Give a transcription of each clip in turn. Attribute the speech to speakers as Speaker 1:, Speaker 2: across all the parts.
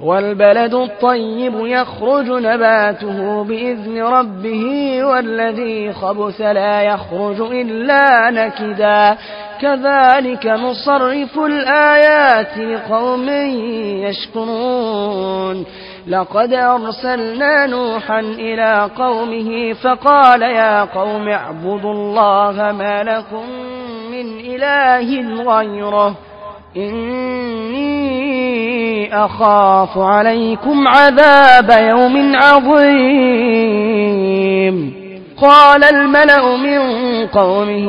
Speaker 1: والبلد الطيب يخرج نباته بإذن ربه والذي خبث لا يخرج إلا نكدا كذلك نصرف الآيات لقوم يشكرون لقد أرسلنا نوحا إلى قومه فقال يا قوم اعبدوا الله ما لكم من إله غيره إني أخاف عليكم عذاب يوم عظيم قال الملأ من قومه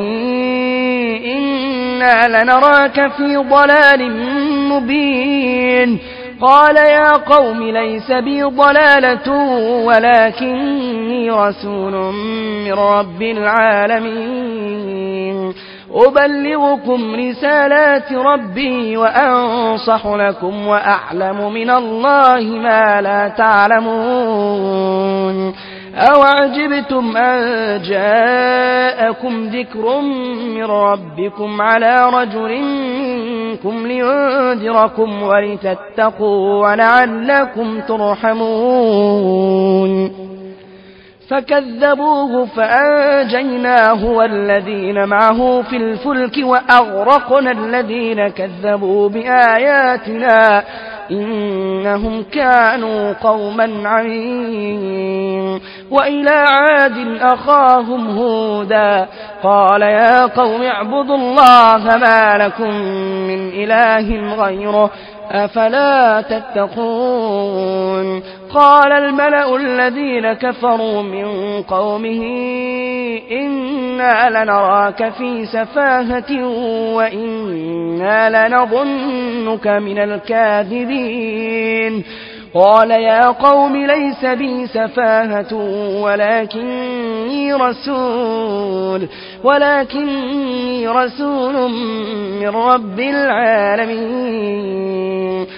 Speaker 1: إنا لنراك في ضلال مبين قال يا قوم ليس بي ضلالة ولكني رسول من رب العالمين أبلغكم رسالات ربي وأنصح لكم وأعلم من الله ما لا تعلمون أوعجبتم أن جاءكم ذكر من ربكم على رجل منكم لينذركم ولتتقوا ولعلكم ترحمون فكذبوه فأنجيناه والذين معه في الفلك وأغرقنا الذين كذبوا بآياتنا إنهم كانوا قوما عمين وإلى عاد أخاهم هودا قال يا قوم اعبدوا الله ما لكم من إله غيره أفلا تتقون قال الملأ الذين كفروا من قومه إنا لنراك في سفاهة وإنا لنظنك من الكاذبين قال يا قوم ليس بي سفاهة ولكني رسول من رب العالمين